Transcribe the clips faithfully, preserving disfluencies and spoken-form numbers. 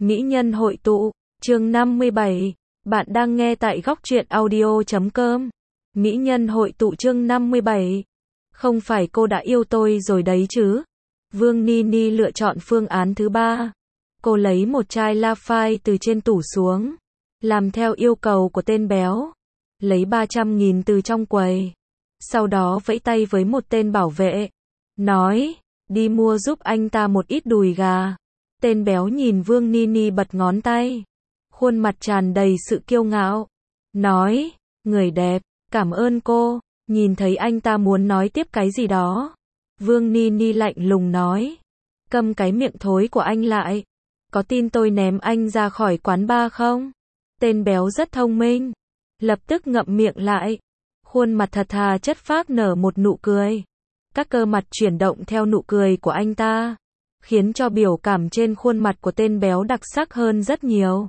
Mỹ nhân hội tụ, chương năm mươi bảy. Bạn đang nghe tại góc truyện audio chấm com. Mỹ nhân hội tụ chương năm mươi bảy. Không phải cô đã yêu tôi rồi đấy chứ? Vương Nini lựa chọn phương án thứ ba. Cô lấy một chai La Phai từ trên tủ xuống, làm theo yêu cầu của tên béo. Lấy ba trăm nghìn từ trong quầy. Sau đó vẫy tay với một tên bảo vệ. Nói, đi mua giúp anh ta một ít đùi gà. Tên béo nhìn Vương Nini bật ngón tay. Khuôn mặt tràn đầy sự kiêu ngạo. Nói, người đẹp, cảm ơn cô. Nhìn thấy anh ta muốn nói tiếp cái gì đó. Vương Nini lạnh lùng nói. Câm cái miệng thối của anh lại. Có tin tôi ném anh ra khỏi quán bar không? Tên béo rất thông minh. Lập tức ngậm miệng lại. Khuôn mặt thật thà chất phác nở một nụ cười. Các cơ mặt chuyển động theo nụ cười của anh ta, khiến cho biểu cảm trên khuôn mặt của tên béo đặc sắc hơn rất nhiều.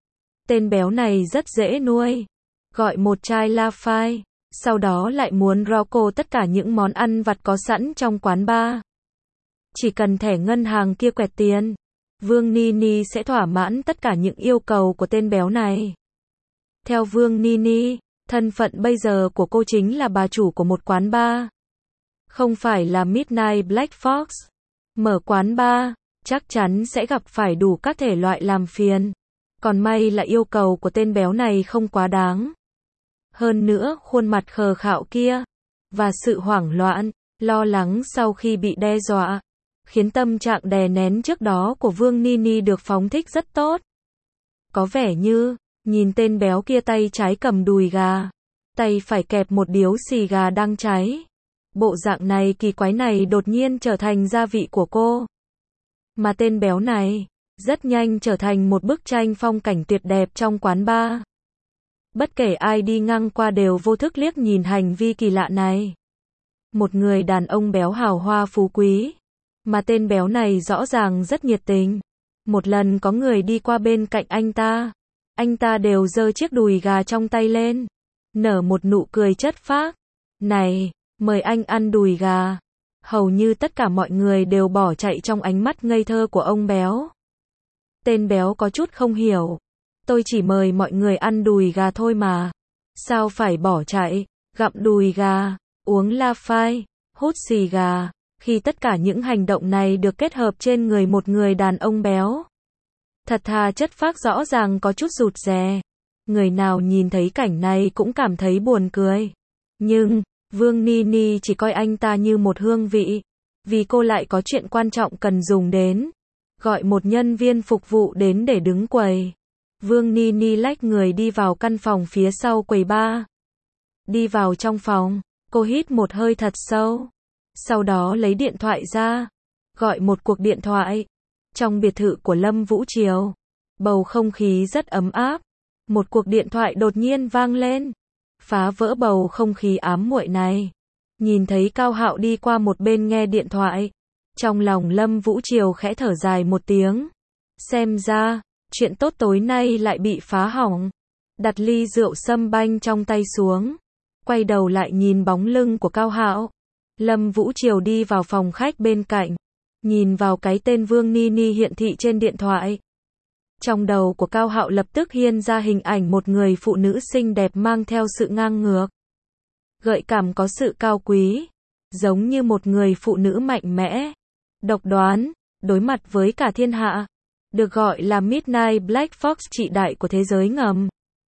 Tên béo này rất dễ nuôi. Gọi một chai La Phai, sau đó lại muốn Rocco tất cả những món ăn vặt có sẵn trong quán bar. Chỉ cần thẻ ngân hàng kia quẹt tiền, Vương Nini sẽ thỏa mãn tất cả những yêu cầu của tên béo này. Theo Vương Nini, thân phận bây giờ của cô chính là bà chủ của một quán bar. Không phải là Midnight Black Fox. Mở quán bar, chắc chắn sẽ gặp phải đủ các thể loại làm phiền. Còn may là yêu cầu của tên béo này không quá đáng. Hơn nữa, khuôn mặt khờ khạo kia, và sự hoảng loạn, lo lắng sau khi bị đe dọa, khiến tâm trạng đè nén trước đó của Vương Nini được phóng thích rất tốt. Có vẻ như, nhìn tên béo kia tay trái cầm đùi gà, tay phải kẹp một điếu xì gà đang cháy. Bộ dạng này kỳ quái này đột nhiên trở thành gia vị của cô. Mà tên béo này, rất nhanh trở thành một bức tranh phong cảnh tuyệt đẹp trong quán bar. Bất kể ai đi ngang qua đều vô thức liếc nhìn hành vi kỳ lạ này. Một người đàn ông béo hào hoa phú quý. Mà tên béo này rõ ràng rất nhiệt tình. Một lần có người đi qua bên cạnh anh ta. Anh ta đều giơ chiếc đùi gà trong tay lên. Nở một nụ cười chất phác. Này, mời anh ăn đùi gà. Hầu như tất cả mọi người đều bỏ chạy trong ánh mắt ngây thơ của ông béo. Tên béo có chút không hiểu. Tôi chỉ mời mọi người ăn đùi gà thôi mà. Sao phải bỏ chạy, gặm đùi gà, uống La Phai, hút xì gà, khi tất cả những hành động này được kết hợp trên người một người đàn ông béo. Thật thà chất phác rõ ràng có chút rụt rè. Người nào nhìn thấy cảnh này cũng cảm thấy buồn cười. Nhưng, Vương Nini chỉ coi anh ta như một hương vị. Vì cô lại có chuyện quan trọng cần dùng đến. Gọi một nhân viên phục vụ đến để đứng quầy. Vương Nini lách người đi vào căn phòng phía sau quầy bar. Đi vào trong phòng, cô hít một hơi thật sâu. Sau đó lấy điện thoại ra. Gọi một cuộc điện thoại. Trong biệt thự của Lâm Vũ Triều, bầu không khí rất ấm áp. Một cuộc điện thoại đột nhiên vang lên. Phá vỡ bầu không khí ám muội này. Nhìn thấy Cao Hạo đi qua một bên nghe điện thoại. Trong lòng Lâm Vũ Triều khẽ thở dài một tiếng. Xem ra, chuyện tốt tối nay lại bị phá hỏng. Đặt ly rượu sâm banh trong tay xuống. Quay đầu lại nhìn bóng lưng của Cao Hạo. Lâm Vũ Triều đi vào phòng khách bên cạnh. Nhìn vào cái tên Vương Nini hiện thị trên điện thoại. Trong đầu của Cao Hạo lập tức hiện ra hình ảnh một người phụ nữ xinh đẹp mang theo sự ngang ngược. Gợi cảm có sự cao quý. Giống như một người phụ nữ mạnh mẽ. Độc đoán, đối mặt với cả thiên hạ. Được gọi là Midnight Black Fox, chị đại của thế giới ngầm.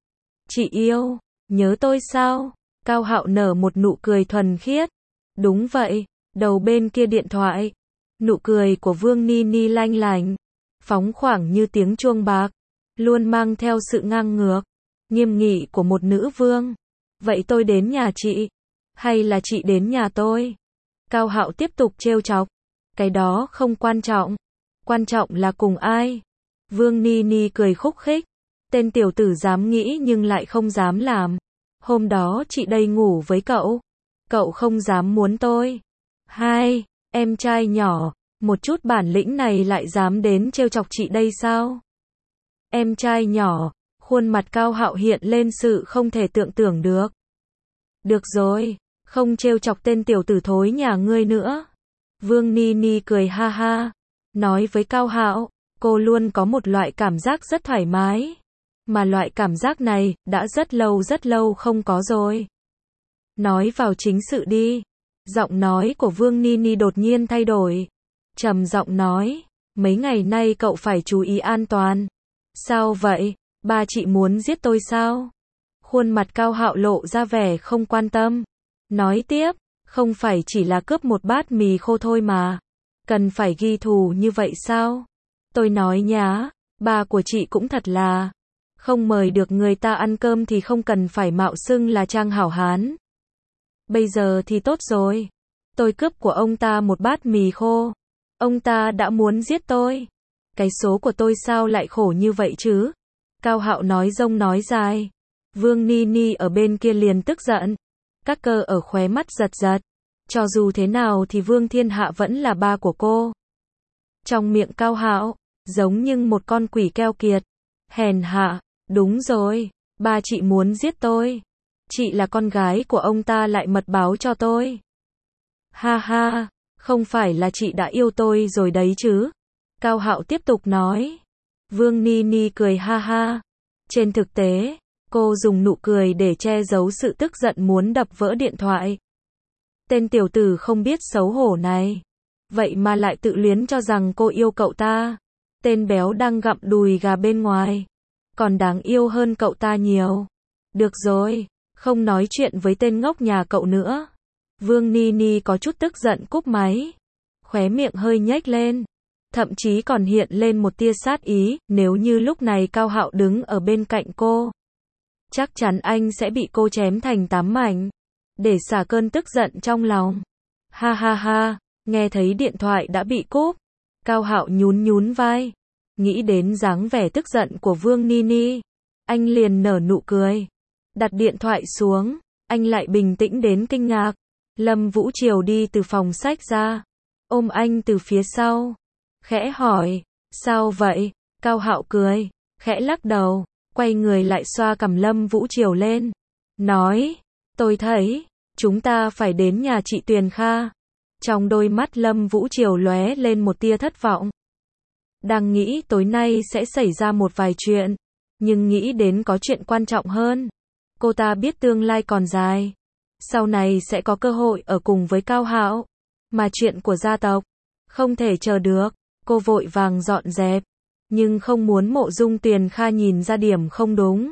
Chị yêu, nhớ tôi sao? Cao Hạo nở một nụ cười thuần khiết. Đúng vậy, đầu bên kia điện thoại. Nụ cười của Vương Nini lanh lành. Phóng khoáng như tiếng chuông bạc. Luôn mang theo sự ngang ngược. Nghiêm nghị của một nữ vương. Vậy tôi đến nhà chị? Hay là chị đến nhà tôi? Cao Hạo tiếp tục trêu chọc. Cái đó không quan trọng. Quan trọng là cùng ai? Vương Nini cười khúc khích. Tên tiểu tử dám nghĩ nhưng lại không dám làm. Hôm đó chị đây ngủ với cậu. Cậu không dám muốn tôi. Hai, em trai nhỏ. Một chút bản lĩnh này lại dám đến trêu chọc chị đây sao? Em trai nhỏ. Khuôn mặt Cao Hạo hiện lên sự không thể tưởng tượng được. Được rồi, không trêu chọc tên tiểu tử thối nhà ngươi nữa. Vương Nini cười ha ha. Nói với Cao Hạo. cô luôn có một loại cảm giác rất thoải mái. Mà loại cảm giác này, đã rất lâu rất lâu không có rồi. Nói vào chính sự đi. Giọng nói của Vương Nini đột nhiên thay đổi. Trầm giọng nói, mấy ngày nay cậu phải chú ý an toàn. Sao vậy? Ba chị muốn giết tôi sao? Khuôn mặt Cao Hạo lộ ra vẻ không quan tâm. Nói tiếp, không phải chỉ là cướp một bát mì khô thôi mà. Cần phải ghi thù như vậy sao? Tôi nói nhá, ba của chị cũng thật là, không mời được người ta ăn cơm thì không cần phải mạo xưng là trang hảo hán. Bây giờ thì tốt rồi. Tôi cướp của ông ta một bát mì khô. Ông ta đã muốn giết tôi. Cái số của tôi sao lại khổ như vậy chứ? Cao Hạo nói rông nói dài. Vương Nini ở bên kia liền tức giận. Các cơ ở khóe mắt giật giật. Cho dù thế nào thì Vương Thiên Hạ vẫn là ba của cô. Trong miệng Cao Hạo, giống như một con quỷ keo kiệt. Hèn hạ, đúng rồi, ba chị muốn giết tôi. Chị là con gái của ông ta lại mật báo cho tôi. Ha ha, không phải là chị đã yêu tôi rồi đấy chứ? Cao Hạo tiếp tục nói. Vương Nini cười ha ha. Trên thực tế, cô dùng nụ cười để che giấu sự tức giận muốn đập vỡ điện thoại. Tên tiểu tử không biết xấu hổ này. Vậy mà lại tự luyến cho rằng cô yêu cậu ta. Tên béo đang gặm đùi gà bên ngoài. Còn đáng yêu hơn cậu ta nhiều. Được rồi, không nói chuyện với tên ngốc nhà cậu nữa. Vương Nini có chút tức giận cúp máy. Khóe miệng hơi nhếch lên. Thậm chí còn hiện lên một tia sát ý, nếu như lúc này Cao Hạo đứng ở bên cạnh cô. Chắc chắn anh sẽ bị cô chém thành tám mảnh. Để xả cơn tức giận trong lòng. Ha ha ha, nghe thấy điện thoại đã bị cúp. Cao Hạo nhún nhún vai. Nghĩ đến dáng vẻ tức giận của Vương Nini. Anh liền nở nụ cười. Đặt điện thoại xuống. Anh lại bình tĩnh đến kinh ngạc. Lâm Vũ Triều đi từ phòng sách ra. Ôm anh từ phía sau. Khẽ hỏi. Sao vậy? Cao Hạo cười. Khẽ lắc đầu. Quay người lại xoa cằm Lâm Vũ Triều lên. Nói. Tôi thấy. Chúng ta phải đến nhà chị Tuyền Kha. Trong đôi mắt Lâm Vũ Triều lóe lên một tia thất vọng. Đang nghĩ tối nay sẽ xảy ra một vài chuyện. Nhưng nghĩ đến có chuyện quan trọng hơn. Cô ta biết tương lai còn dài. Sau này sẽ có cơ hội ở cùng với Cao Hạo. Mà chuyện của gia tộc. Không thể chờ được. Cô vội vàng dọn dẹp. Nhưng không muốn Mộ Dung Tuyền Kha nhìn ra điểm không đúng.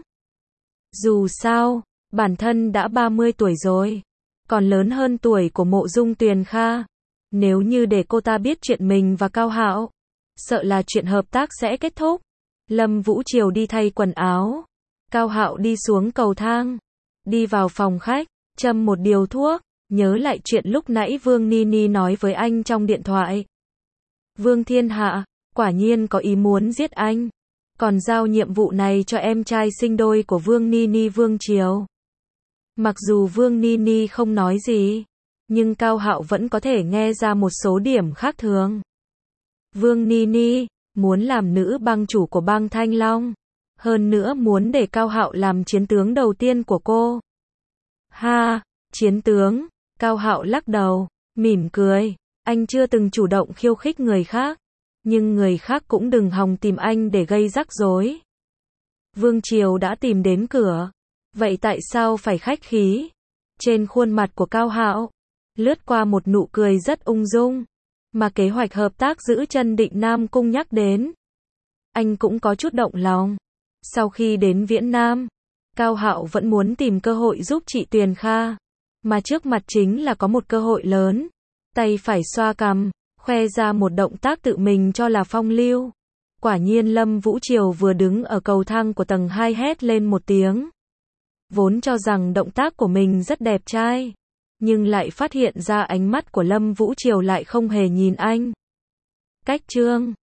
Dù sao, bản thân đã ba mươi tuổi rồi. Còn lớn hơn tuổi của Mộ Dung Tuyền Kha. Nếu như để cô ta biết chuyện mình và Cao Hạo, sợ là chuyện hợp tác sẽ kết thúc. Lâm Vũ Triều đi thay quần áo. Cao Hạo đi xuống cầu thang. Đi vào phòng khách, châm một điều thuốc. Nhớ lại chuyện lúc nãy Vương Nini nói với anh trong điện thoại. Vương Thiên Hạ, quả nhiên có ý muốn giết anh. Còn giao nhiệm vụ này cho em trai sinh đôi của Vương Nini Vương Triều. Mặc dù Vương Nini không nói gì, nhưng Cao Hạo vẫn có thể nghe ra một số điểm khác thường. Vương Nini muốn làm nữ bang chủ của bang Thanh Long. Hơn nữa muốn để Cao Hạo làm chiến tướng đầu tiên của cô. Ha, chiến tướng. Cao Hạo lắc đầu, mỉm cười. Anh chưa từng chủ động khiêu khích người khác. Nhưng người khác cũng đừng hòng tìm anh để gây rắc rối. Vương Triều đã tìm đến cửa. Vậy tại sao phải khách khí? Trên khuôn mặt của Cao Hạo lướt qua một nụ cười rất ung dung. Mà kế hoạch hợp tác giữ chân Định Nam Cung nhắc đến. Anh cũng có chút động lòng. Sau khi đến Viễn Nam, Cao Hạo vẫn muốn tìm cơ hội giúp chị Tuyền Kha. Mà trước mặt chính là có một cơ hội lớn. Tay phải xoa cằm, khoe ra một động tác tự mình cho là phong lưu. Quả nhiên Lâm Vũ Triều vừa đứng ở cầu thang của tầng hai hét lên một tiếng. Vốn cho rằng động tác của mình rất đẹp trai. Nhưng lại phát hiện ra ánh mắt của Lâm Vũ Triều lại không hề nhìn anh. Cách chương